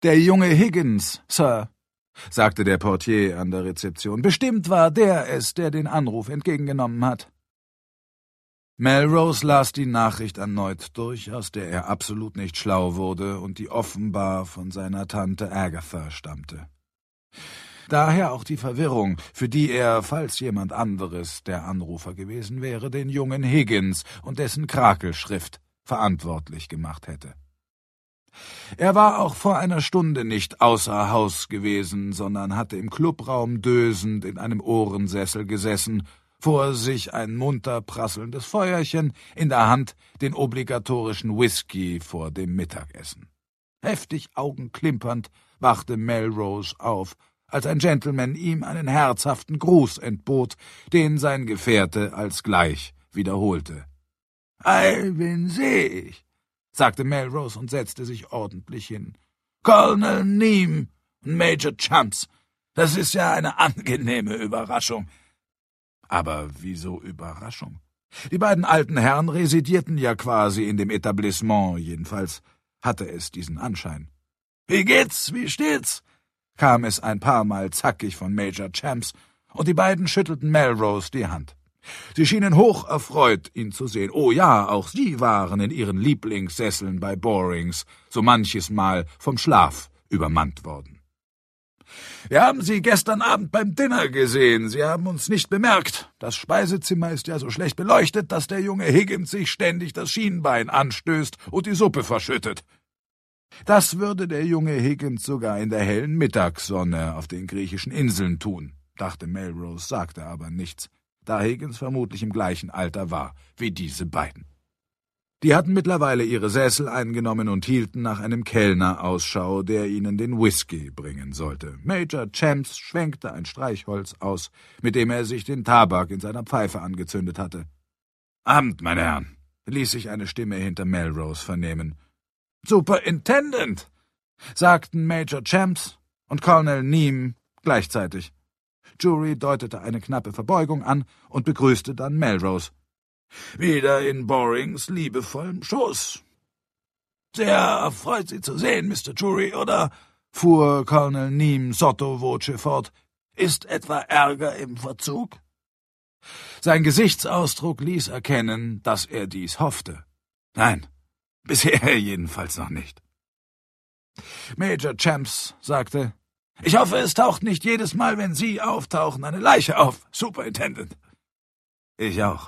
»Der junge Higgins, Sir«, sagte der Portier an der Rezeption. »Bestimmt war der es, der den Anruf entgegengenommen hat.« Melrose las die Nachricht erneut durch, aus der er absolut nicht schlau wurde und die offenbar von seiner Tante Agatha stammte. Daher auch die Verwirrung, für die er, falls jemand anderes der Anrufer gewesen wäre, den jungen Higgins und dessen Krakelschrift verantwortlich gemacht hätte. Er war auch vor einer Stunde nicht außer Haus gewesen, sondern hatte im Clubraum dösend in einem Ohrensessel gesessen, vor sich ein munter prasselndes Feuerchen, in der Hand den obligatorischen Whisky vor dem Mittagessen. Heftig augenklimpernd wachte Melrose auf, als ein Gentleman ihm einen herzhaften Gruß entbot, den sein Gefährte alsgleich wiederholte. »Ei, wen seh ich?« sagte Melrose und setzte sich ordentlich hin. »Colonel Neame und Major Chumps. Das ist ja eine angenehme Überraschung.« Aber wieso Überraschung? Die beiden alten Herren residierten ja quasi in dem Etablissement, jedenfalls hatte es diesen Anschein. »Wie geht's? Wie steht's?« kam es ein paar Mal zackig von Major Chumps, und die beiden schüttelten Melrose die Hand. Sie schienen hoch erfreut, ihn zu sehen. Oh ja, auch sie waren in ihren Lieblingssesseln bei Borings so manches Mal vom Schlaf übermannt worden. »Wir haben Sie gestern Abend beim Dinner gesehen. Sie haben uns nicht bemerkt. Das Speisezimmer ist ja so schlecht beleuchtet, dass der junge Higgins sich ständig das Schienbein anstößt und die Suppe verschüttet.« Das würde der junge Higgins sogar in der hellen Mittagssonne auf den griechischen Inseln tun, dachte Melrose, sagte aber nichts, da Higgins vermutlich im gleichen Alter war wie diese beiden. Die hatten mittlerweile ihre Sessel eingenommen und hielten nach einem Kellner Ausschau, der ihnen den Whisky bringen sollte. Major Chumps schwenkte ein Streichholz aus, mit dem er sich den Tabak in seiner Pfeife angezündet hatte. »Abend, meine Herren«, ließ sich eine Stimme hinter Melrose vernehmen. »Superintendent«, sagten Major Chumps und Colonel Neame gleichzeitig. Drury deutete eine knappe Verbeugung an und begrüßte dann Melrose. »Wieder in Borings liebevollem Schoß.« »Sehr erfreut, Sie zu sehen, Mr. Drury, oder?« fuhr Colonel Neame sotto voce fort. »Ist etwa Ärger im Verzug?« Sein Gesichtsausdruck ließ erkennen, dass er dies hoffte. »Nein, bisher jedenfalls noch nicht.« Major Chumps sagte, »Ich hoffe, es taucht nicht jedes Mal, wenn Sie auftauchen, eine Leiche auf, Superintendent.« »Ich auch.«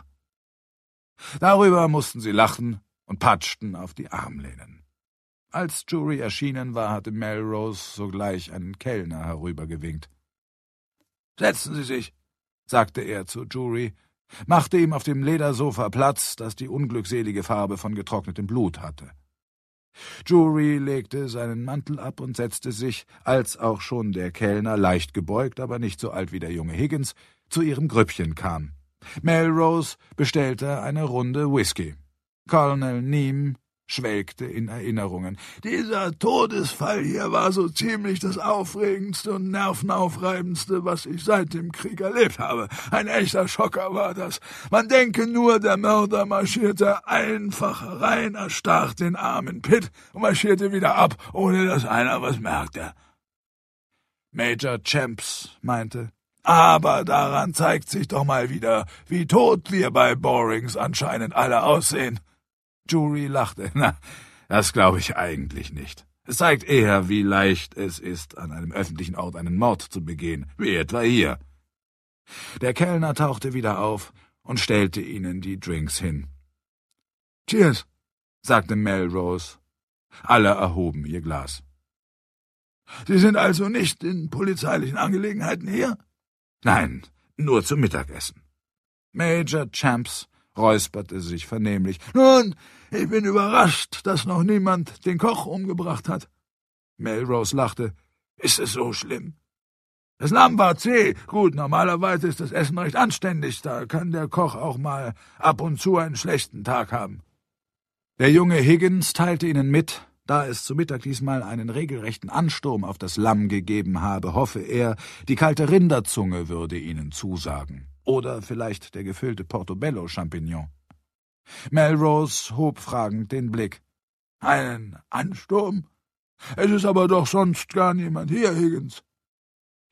Darüber mussten sie lachen und patschten auf die Armlehnen. Als Drury erschienen war, hatte Melrose sogleich einen Kellner herübergewinkt. »Setzen Sie sich«, sagte er zu Drury, machte ihm auf dem Ledersofa Platz, das die unglückselige Farbe von getrocknetem Blut hatte. Drury legte seinen Mantel ab und setzte sich, als auch schon der Kellner, leicht gebeugt, aber nicht so alt wie der junge Higgins, zu ihrem Grüppchen kam. Melrose bestellte eine Runde Whisky. Colonel Neame schwelgte in Erinnerungen. »Dieser Todesfall hier war so ziemlich das Aufregendste und Nervenaufreibendste, was ich seit dem Krieg erlebt habe. Ein echter Schocker war das. Man denke nur, der Mörder marschierte einfach rein, erstach den armen Pitt und marschierte wieder ab, ohne dass einer was merkte.« Major Chumps meinte, »Aber daran zeigt sich doch mal wieder, wie tot wir bei Borings anscheinend alle aussehen.« Drury lachte. »Na, das glaube ich eigentlich nicht. Es zeigt eher, wie leicht es ist, an einem öffentlichen Ort einen Mord zu begehen, wie etwa hier.« Der Kellner tauchte wieder auf und stellte ihnen die Drinks hin. »Cheers«, sagte Melrose. Alle erhoben ihr Glas. »Sie sind also nicht in polizeilichen Angelegenheiten hier?« »Nein, nur zum Mittagessen.« Major Chumps räusperte sich vernehmlich. »Nun, ich bin überrascht, dass noch niemand den Koch umgebracht hat.« Melrose lachte. »Ist es so schlimm?« »Das Lamm war zäh. Gut, normalerweise ist das Essen recht anständig. Da kann der Koch auch mal ab und zu einen schlechten Tag haben.« Der junge Higgins teilte ihnen mit, da es zu Mittag diesmal einen regelrechten Ansturm auf das Lamm gegeben habe, hoffe er, die kalte Rinderzunge würde ihnen zusagen. Oder vielleicht der gefüllte Portobello-Champignon. Melrose hob fragend den Blick. »Einen Ansturm?« »Es ist aber doch sonst gar niemand hier, Higgins.